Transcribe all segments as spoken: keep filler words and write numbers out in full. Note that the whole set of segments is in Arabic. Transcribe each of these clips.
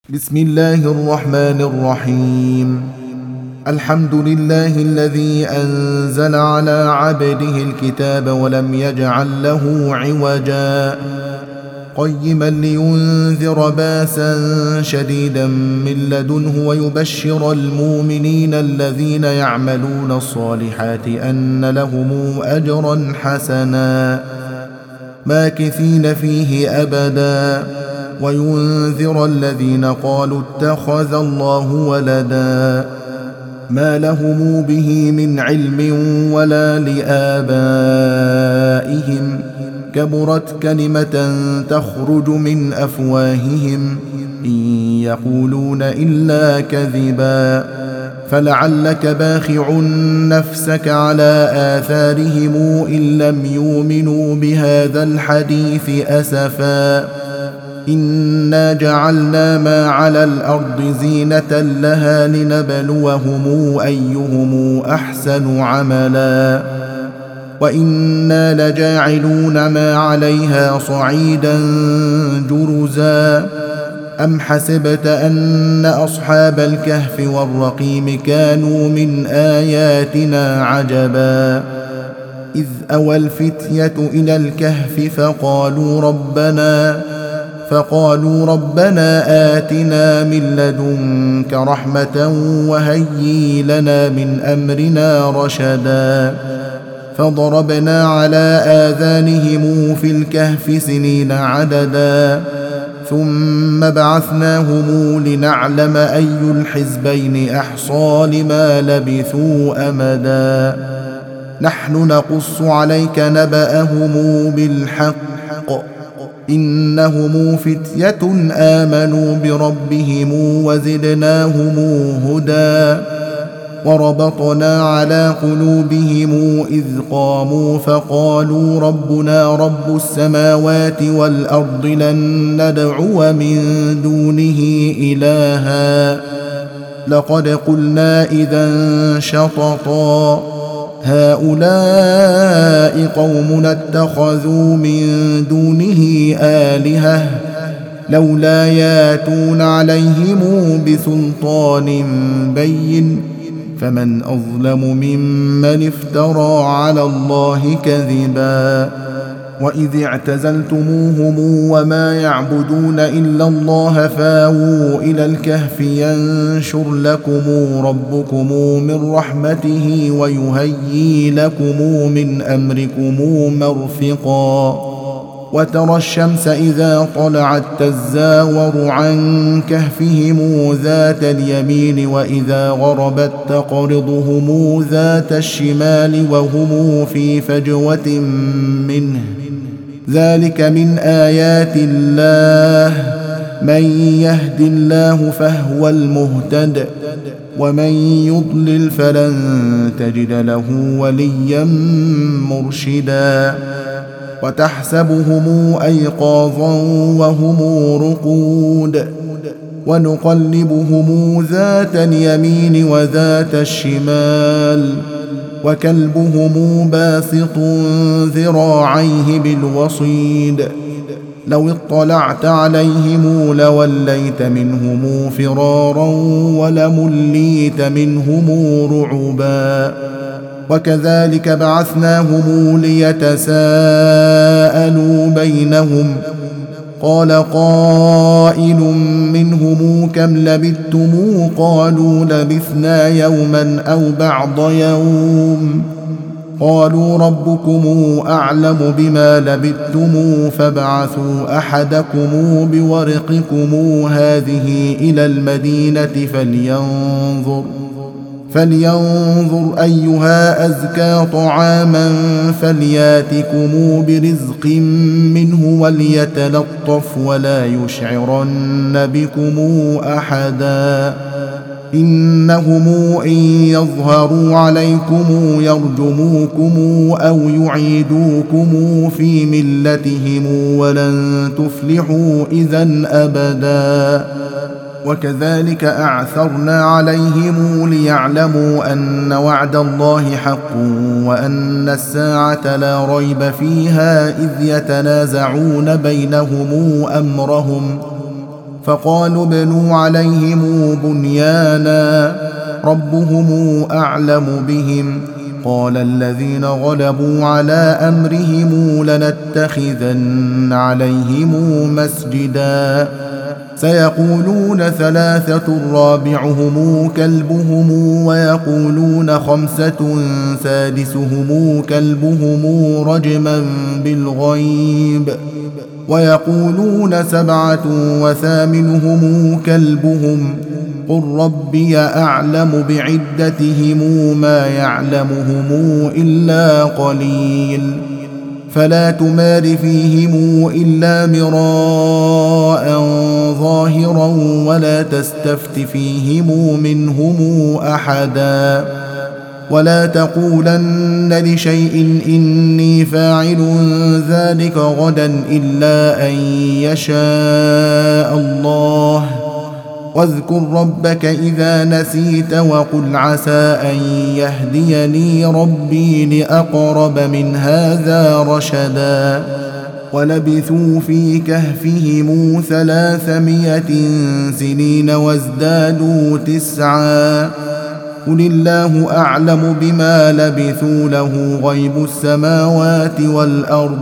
بسم الله الرحمن الرحيم. الحمد لله الذي أنزل على عبده الكتاب ولم يجعل له عوجا قيما لينذر باسا شديدا من لدنه ويبشر المؤمنين الذين يعملون الصالحات أن لهم أجرا حسنا ماكثين فيه أبدا وينذر الذين قالوا اتخذ الله ولدا ما لهم به من علم ولا لآبائهم كبرت كلمة تخرج من أفواههم إن يقولون إلا كذبا فلعلك باخع نفسك على آثارهم إن لم يؤمنوا بهذا الحديث أسفا إنا جعلنا ما على الأرض زينة لها لنبلوهم أيهم أحسن عملا وإنا لجاعلون ما عليها صعيدا جرزا أم حسبت أن أصحاب الكهف والرقيم كانوا من آياتنا عجبا إذ أوى الفتية إلى الكهف فقالوا ربنا فقالوا ربنا آتنا من لدنك رحمة وهيئ لنا من أمرنا رشدا فضربنا على آذانهم في الكهف سنين عددا ثم بعثناهم لنعلم أي الحزبين أحصى لما لبثوا أمدا نحن نقص عليك نبأهم بالحق إنهم فتية آمنوا بربهم وزدناهم هدى وربطنا على قلوبهم إذ قاموا فقالوا ربنا رب السماوات والأرض لن ندعو من دونه إلها لقد قلنا إذا شططا هؤلاء قومنا اتخذوا من دونه آلهة لولا ياتون عليهم بسلطان بين فمن أظلم ممن افترى على الله كذبا وإذ اعتزلتموهم وما يعبدون إلا الله فاووا إلى الكهف ينشر لكم ربكم من رحمته ويهيئ لكم من أمركم مرفقا وترى الشمس إذا طلعت تزاور عن كهفهم ذات اليمين وإذا غربت تقرضهم ذات الشمال وهم في فجوة منه ذلك من آيات الله من يهد الله فهو المهتد ومن يضلل فلن تجد له وليا مرشدا وتحسبهم أيقاظا وهم رقود ونقلبهم ذات اليمين وذات الشمال وكلبهم باسط ذراعيه بالوصيد لو اطلعت عليهم لوليت منهم فرارا ولمليت منهم رعبا وكذلك بعثناهم ليتساءلوا بينهم قال قائل منهم كم لبثتم قالوا لبثنا يوما أو بعض يوم قالوا ربكم أعلم بما لبثتم فابعثوا أحدكم بورقكم هذه إلى المدينة فلينظر فلينظر أيها أزكى طعاما فلياتكم برزق منه وليتلطف ولا يشعرن بكم أحدا إنهم إن يظهروا عليكم يرجموكم أو يعيدوكم في ملتهم ولن تفلحوا إذن أبدا وكذلك أعثرنا عليهم ليعلموا أن وعد الله حق وأن الساعة لا ريب فيها إذ يتنازعون بينهم أمرهم فقالوا ابنوا عليهم بنيانا ربهم أعلم بهم قال الذين غلبوا على أمرهم لنتخذن عليهم مسجدا سيقولون ثلاثة رابعهم كلبهم ويقولون خمسة سادسهم كلبهم رجما بالغيب ويقولون سبعة وثامنهم كلبهم قل ربي أعلم بعدتهم ما يعلمهم إلا قليل فلا تمار فيهم إلا مراء ظاهرا ولا تستفت فيهم منهم أحدا ولا تقولن لشيء إني فاعل ذلك غدا إلا أن يشاء الله واذكر ربك إذا نسيت وقل عسى أن يهديني ربي لأقرب من هذا رشدا ولبثوا في كهفهم ثلاثمائة سنين وازدادوا تسعا قل الله أعلم بما لبثوا له غيب السماوات والأرض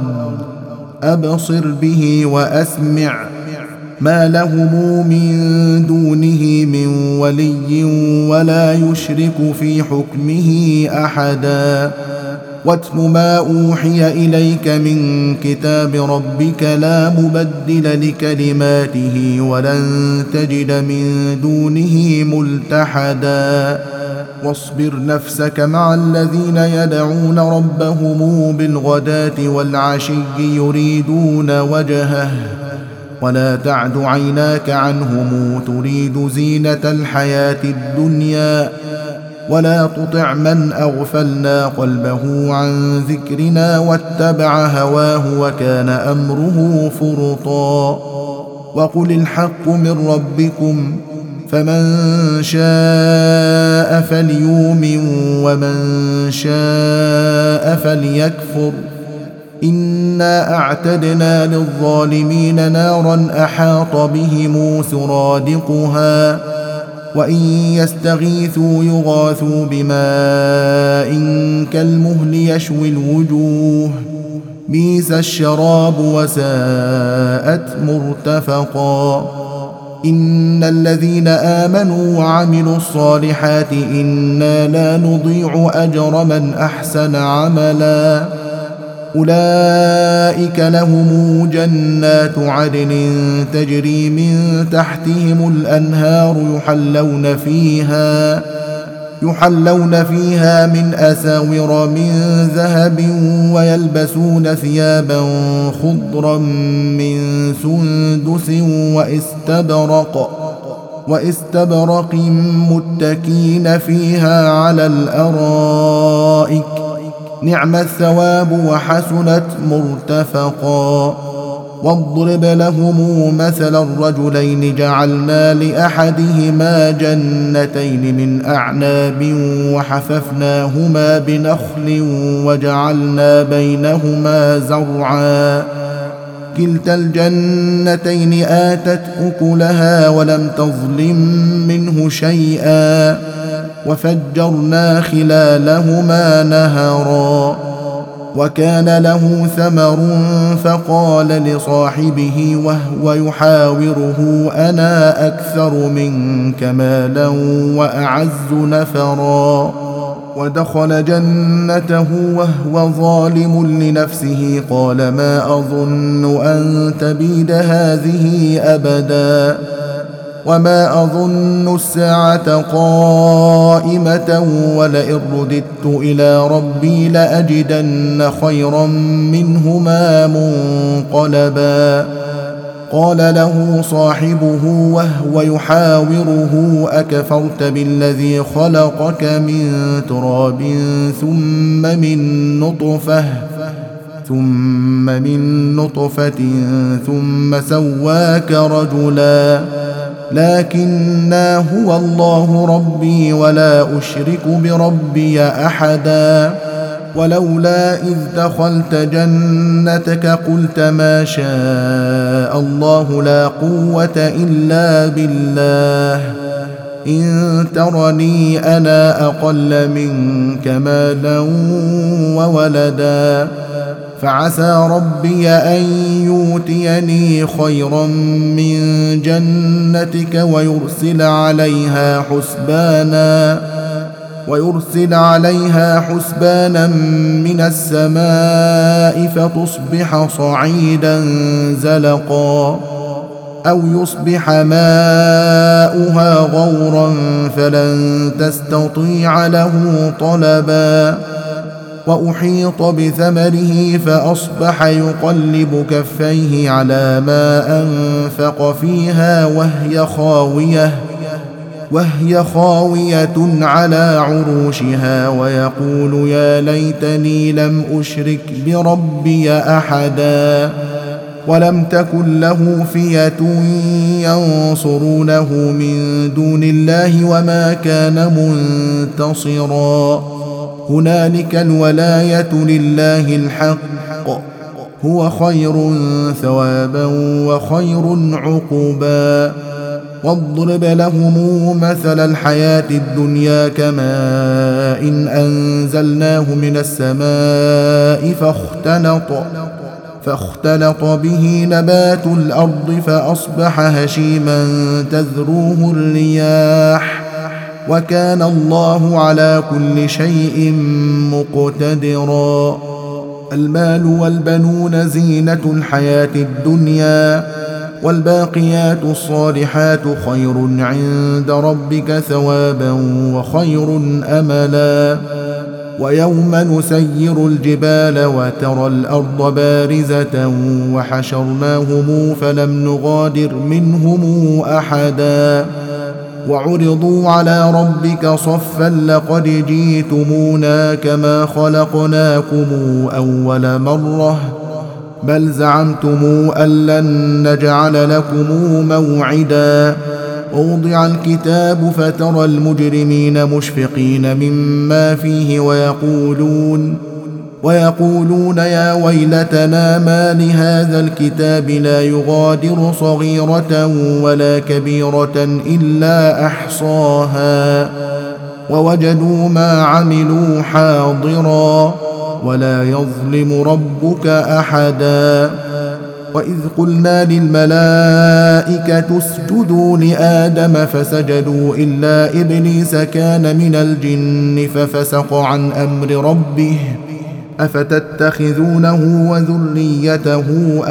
أبصر به وأسمع ما لهم من دونه من ولي ولا يشرك في حكمه أحدا واتل ما أوحي إليك من كتاب ربك لا مبدل لكلماته ولن تجد من دونه ملتحدا واصبر نفسك مع الذين يدعون ربهم بالغداة والعشي يريدون وجهه ولا تعد عيناك عنهم تريد زينة الحياة الدنيا ولا تطع من أغفلنا قلبه عن ذكرنا واتبع هواه وكان أمره فرطا وقل الحق من ربكم فمن شاء فليؤمن ومن شاء فليكفر إنا أعتدنا للظالمين نارا أحاط بهم سرادقها وإن يستغيثوا يغاثوا بماء كالمهل يشوي الوجوه بئس الشراب وساءت مرتفقا إن الذين آمنوا وعملوا الصالحات إنا لا نضيع أجر من أحسن عملا أولئك لهم جنات عدن تجري من تحتهم الأنهار يحلون فيها يحلون فيها من أساور من ذهب ويلبسون ثيابا خضرا من سندس واستبرق واستبرق متكين فيها على الأرائك نعم الثواب وحسنت مرتفقا واضرب لهم مثل الرجلين جعلنا لأحدهما جنتين من أعناب وحففناهما بنخل وجعلنا بينهما زرعا كلتا الجنتين آتت أكلها ولم تظلم منه شيئا وفجرنا خلالهما نهرا وكان له ثمر فقال لصاحبه وهو يحاوره أنا أكثر منك مالا وأعز نفرا ودخل جنته وهو ظالم لنفسه قال ما أظن أن تبيد هذه أبدا وما أظن الساعة قائمة ولئن رددت إلى ربي لأجدن خيرا منهما منقلبا قال له صاحبه وهو يحاوره أكفرت بالذي خلقك من تراب ثم من نطفة ثم من نطفة ثم سواك رجلا لكنا هو الله ربي ولا أشرك بربي أحدا ولولا إذ دخلت جنتك قلت ما شاء الله لا قوة إلا بالله إن ترني أنا أقل منك مالا وولدا فعسى ربي أن يؤتيني خيرا من جنتك ويرسل عليها حسبانا ويرسل عليها حسبانا من السماء فتصبح صعيدا زلقا أو يصبح ماؤها غورا فلن تستطيع له طلبا وأحيط بثمره فأصبح يقلب كفيه على ما أنفق فيها وهي خاوية وهي خاوية على عروشها ويقول يا ليتني لم أشرك بربي أحدا ولم تكن له فئة ينصرونه من دون الله وما كان منتصرا هنالك الولاية لله الحق هو خير ثوابا وخير عقبا واضرب لهم مثل الحياة الدنيا كماء إن أنزلناه من السماء فاختلط فاختلط به نبات الأرض فأصبح هشيما تذروه الرياح وكان الله على كل شيء مقتدرا المال والبنون زينة الحياة الدنيا والباقيات الصالحات خير عند ربك ثوابا وخير أملا ويوم نسير الجبال وترى الأرض بارزة وحشرناهم فلم نغادر منهم أحدا وعرضوا على ربك صفا لقد جئتمونا كما خلقناكم أول مرة بل زعمتم أن لن نجعل لكم موعدا ووضع الكتاب فترى المجرمين مشفقين مما فيه ويقولون ويقولون يا ويلتنا ما لهذا الكتاب لا يغادر صغيرة ولا كبيرة إلا أحصاها ووجدوا ما عملوا حاضرا ولا يظلم ربك أحدا وإذ قلنا للملائكة اسجدوا لآدم فسجدوا إلا إبليس كان من الجن ففسق عن أمر ربه أفتتخذونه وذريته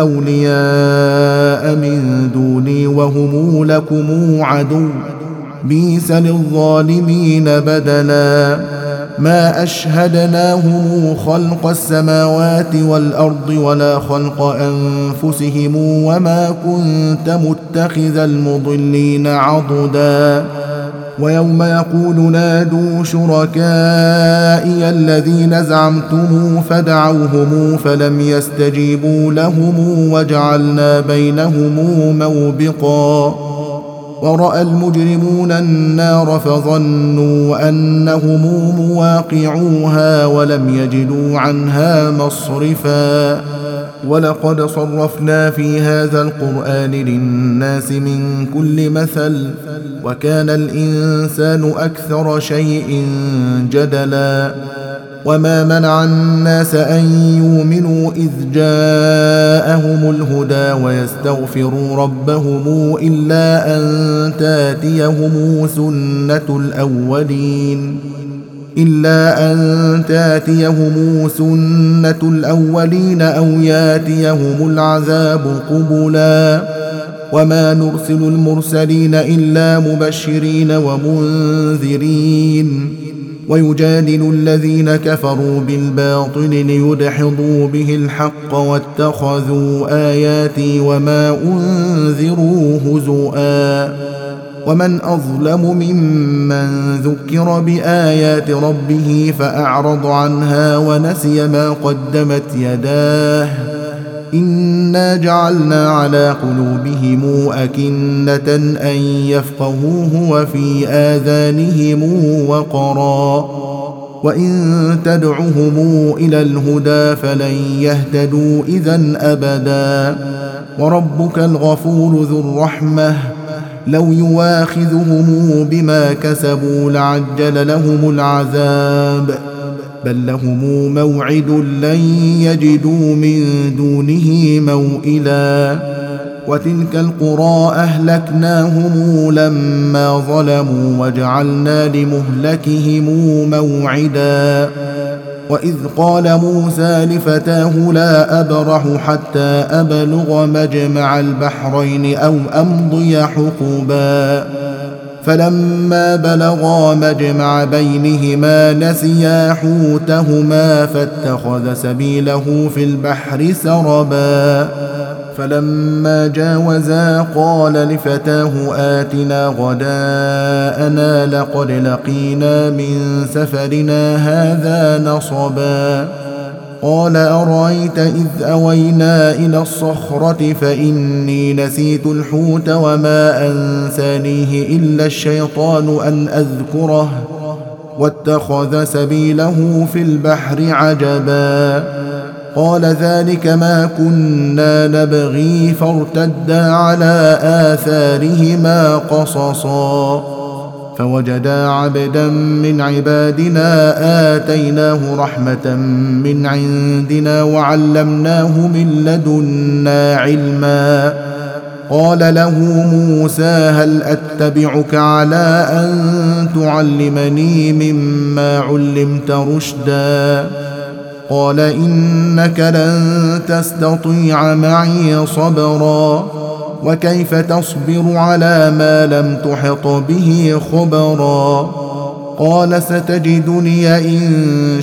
أولياء من دوني وهم لكم عدو بئس للظالمين بدلا ما أشهدناهم خلق السماوات والأرض ولا خلق أنفسهم وما كنت متخذ المضلين عضدا ويوم يقول نادوا شركائي الذين زعمتم فدعوهم فلم يستجيبوا لهم وجعلنا بينهم موبقا ورأى المجرمون النار فظنوا أنهم مواقعوها ولم يجدوا عنها مصرفا ولقد صرفنا في هذا القرآن للناس من كل مثل وكان الإنسان أكثر شيء جدلا وما منع الناس أن يؤمنوا إذ جاءهم الهدى ويستغفروا ربهم إلا أن تاتيهم سنة الأولين إلا أن تاتيهم سنة الأولين أو ياتيهم العذاب قبلا وما نرسل المرسلين إلا مبشرين ومنذرين ويجادل الذين كفروا بالباطل ليدحضوا به الحق واتخذوا آياتي وما أنذروا هزؤا ومن أظلم ممن ذكر بآيات ربه فأعرض عنها ونسي ما قدمت يداه إنا جعلنا على قلوبهم أكنة أن يفقهوه وفي آذانهم وقرا وإن تدعهم إلى الهدى فلن يهتدوا إذن أبدا. وربك الغفور ذو الرحمة لو يواخذهم بما كسبوا لعجل لهم العذاب، بل لهم موعد لن يجدوا من دونه موئلا. وتلك القرى أهلكناهم لما ظلموا وجعلنا لمهلكهم موعدا. وإذ قال موسى لفتاه لا أبرح حتى أبلغ مجمع البحرين أو أمضي حقبا، فلما بلغا مجمع بينهما نسيا حوتهما فاتخذ سبيله في البحر سربا. فلما جاوزا قال لفتاه آتنا غداءنا لقد لقينا من سفرنا هذا نصبا. قال أرأيت إذ أوينا إلى الصخرة فإني نسيت الحوت وما أنسانيه إلا الشيطان أن أذكره واتخذ سبيله في البحر عجبا. قال ذلك ما كنا نبغي فارتدا على آثارهما قصصا. فوجدا عبدا من عبادنا آتيناه رحمة من عندنا وعلمناه من لدنا علما. قال له موسى هل أتبعك على أن تعلمني مما علمت رشدا؟ قال إنك لن تستطيع معي صبرا، وكيف تصبر على ما لم تحط به خبرا؟ قال ستجدني إن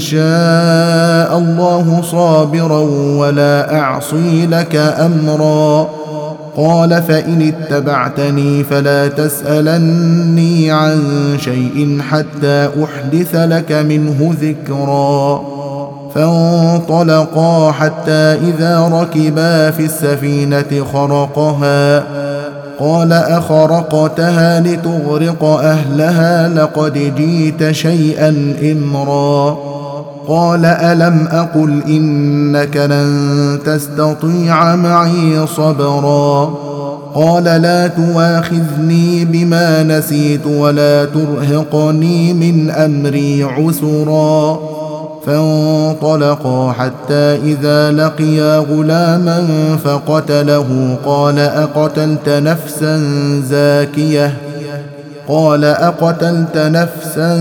شاء الله صابرا ولا أعصي لك أمرا. قال فإن اتبعتني فلا تسألني عن شيء حتى أحدث لك منه ذكرا. فانطلقا حتى إذا ركبا في السفينة خرقها. قال أخرقتها لتغرق أهلها لقد جئت شيئا إمرا. قال ألم أقل إنك لن تستطيع معي صبرا؟ قال لا تواخذني بما نسيت ولا ترهقني من أمري عسرا. فانطلقا حتى إذا لقيا غلاما فقتله. قال أقتلت نفسا زاكية قال أقتلت نفسا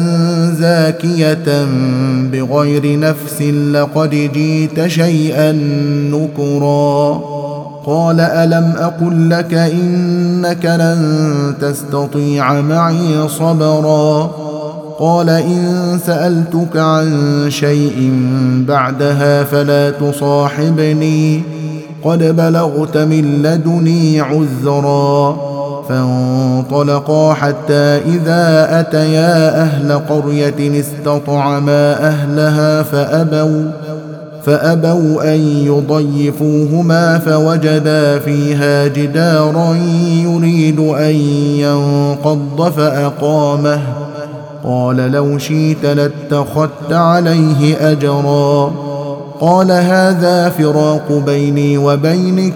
زاكية بغير نفس لقد جئت شيئا نكرا. قال ألم أقل لك إنك لن تستطيع معي صبرا؟ قال إن سألتك عن شيء بعدها فلا تصاحبني قد بلغت من لدني عذرا. فانطلقا حتى إذا أتيا أهل قرية استطعما أهلها فأبوا فأبوا أن يضيفوهما فوجدا فيها جدارا يريد أن ينقض فأقامه. قال لو شئت لاتخذت عليه أجرا. قال هذا فراق بيني وبينك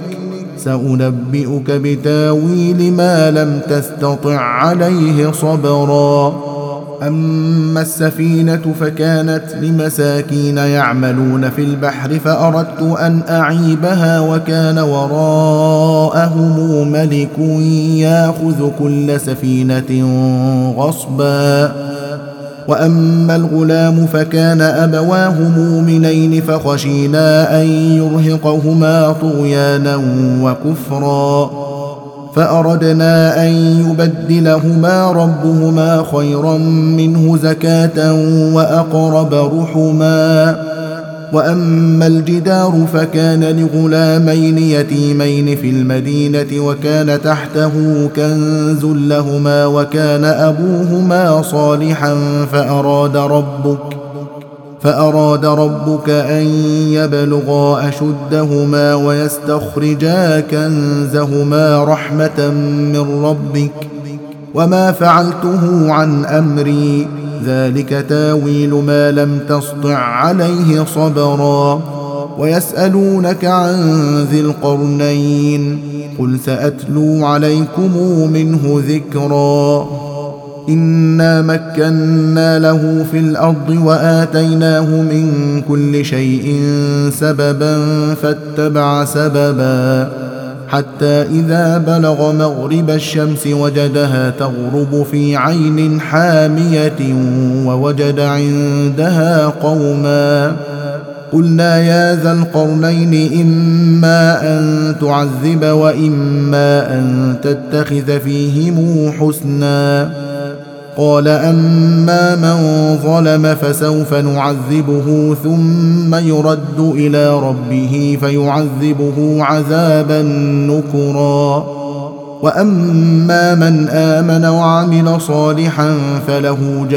سأنبئك بتاويل ما لم تستطع عليه صبرا. أما السفينة فكانت لمساكين يعملون في البحر فأردت أن أعيبها وكان وراءهم ملك يأخذ كل سفينة غصبا. وأما الغلام فكان أبواه مؤمنين فخشينا أن يرهقهما طغيانا وكفرا فأردنا أن يبدلهما ربهما خيرا منه زكاة وأقرب رحما. وأما الجدار فكان لغلامين يتيمين في المدينة وكان تحته كنز لهما وكان أبوهما صالحا فأراد ربك فأراد ربك أن يبلغا أشدهما ويستخرجا كنزهما رحمة من ربك وما فعلته عن أمري ذلك تاويل ما لم تسطع عليه صبرا. ويسألونك عن ذي القرنين قل سأتلو عليكم منه ذكرا. إنا مكنا له في الأرض وآتيناه من كل شيء سببا فاتبع سببا حتى إذا بلغ مغرب الشمس وجدها تغرب في عين حامية ووجد عندها قوما قلنا يا ذا القرنين إما أن تعذب وإما أن تتخذ فيهم حسنا. قال أما من ظلم فسوف نعذبه ثم يرد إلى ربه فيعذبه عذابا نكرا. وأما من آمن وعمل صالحا فله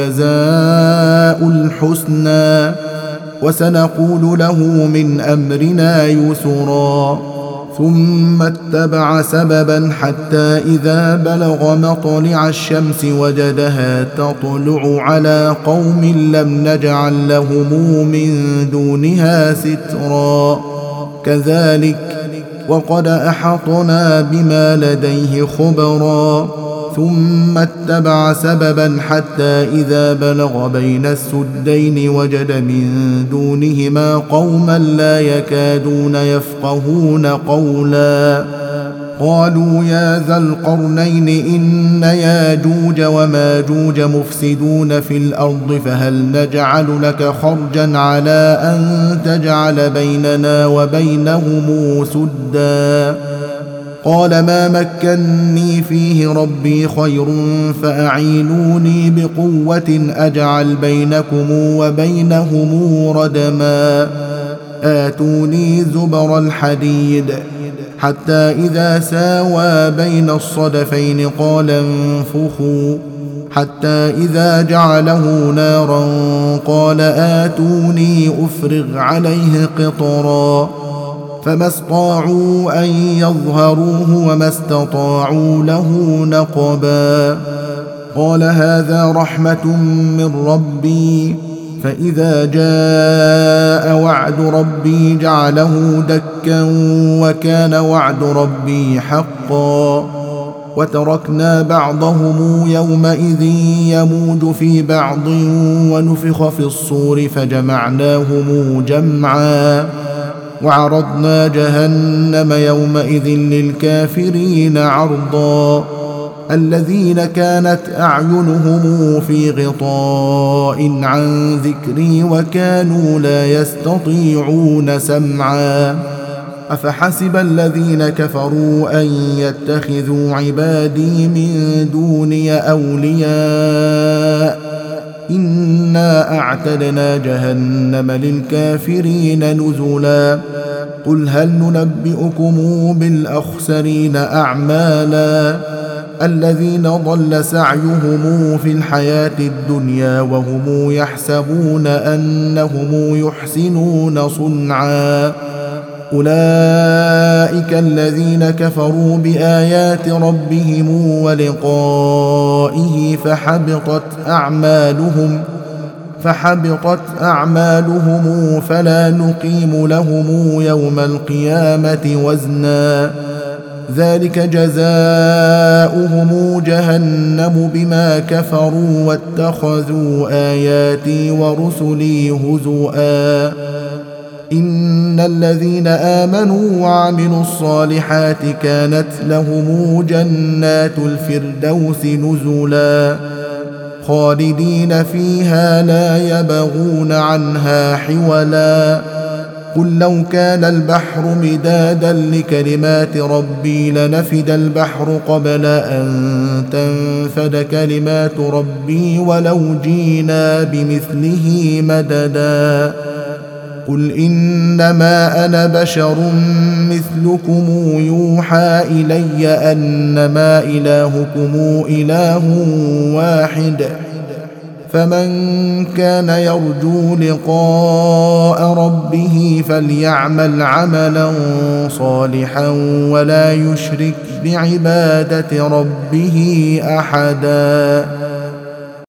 جزاء الحسنى وسنقول له من أمرنا يسرا. ثم اتبع سببا حتى إذا بلغ مطلع الشمس وجدها تطلع على قوم لم نجعل لهم من دونها سترا. كذلك وقد أحطنا بما لديه خبرا. ثم اتبع سببا حتى إذا بلغ بين السدين وجد من دونهما قوما لا يكادون يفقهون قولا. قالوا يا ذا القرنين إن ياجوج وماجوج مفسدون في الأرض فهل نجعل لك خرجا على أن تجعل بيننا وبينهم سدا. قال ما مكني فيه ربي خير فأعينوني بقوة أجعل بينكم وبينهم ردما. آتوني زبر الحديد حتى إذا ساوى بين الصدفين قال انفخوا حتى إذا جعله نارا قال آتوني أفرغ عليه قطرا. فما استطاعوا أن يظهروه وما استطاعوا له نقبا. قال هذا رحمة من ربي فإذا جاء وعد ربي جعله دكا وكان وعد ربي حقا. وتركنا بعضهم يومئذ يموج في بعض ونفخ في الصور فجمعناهم جمعا. وعرضنا جهنم يومئذ للكافرين عرضا. الذين كانت أعينهم في غطاء عن ذكري وكانوا لا يستطيعون سمعا. أفحسب الذين كفروا أن يتخذوا عبادي من دوني أولياء إنا أعتدنا جهنم للكافرين نزلا. قل هل ننبئكم بالأخسرين أعمالا الذين ضل سعيهم في الحياة الدنيا وهم يحسبون أنهم يحسنون صنعا. أولئك الذين كفروا بآيات ربهم ولقائه فحبطت أعمالهم فحبطت أعمالهم فلا نقيم لهم يوم القيامة وزنا. ذلك جزاؤهم جهنم بما كفروا واتخذوا آياتي ورسلي هزؤا. إن الذين آمنوا وعملوا الصالحات كانت لهم جنات الفردوس نزلا خالدين فيها لا يبغون عنها حولا. قل لو كان البحر مدادا لكلمات ربي لنفد البحر قبل أن تنفد كلمات ربي ولو جينا بمثله مددا. قل إنما أنا بشر مثلكم يوحى إلي أنما إلهكم إله واحد فمن كان يرجو لقاء ربه فليعمل عملا صالحا ولا يشرك بعبادة ربه أحدا.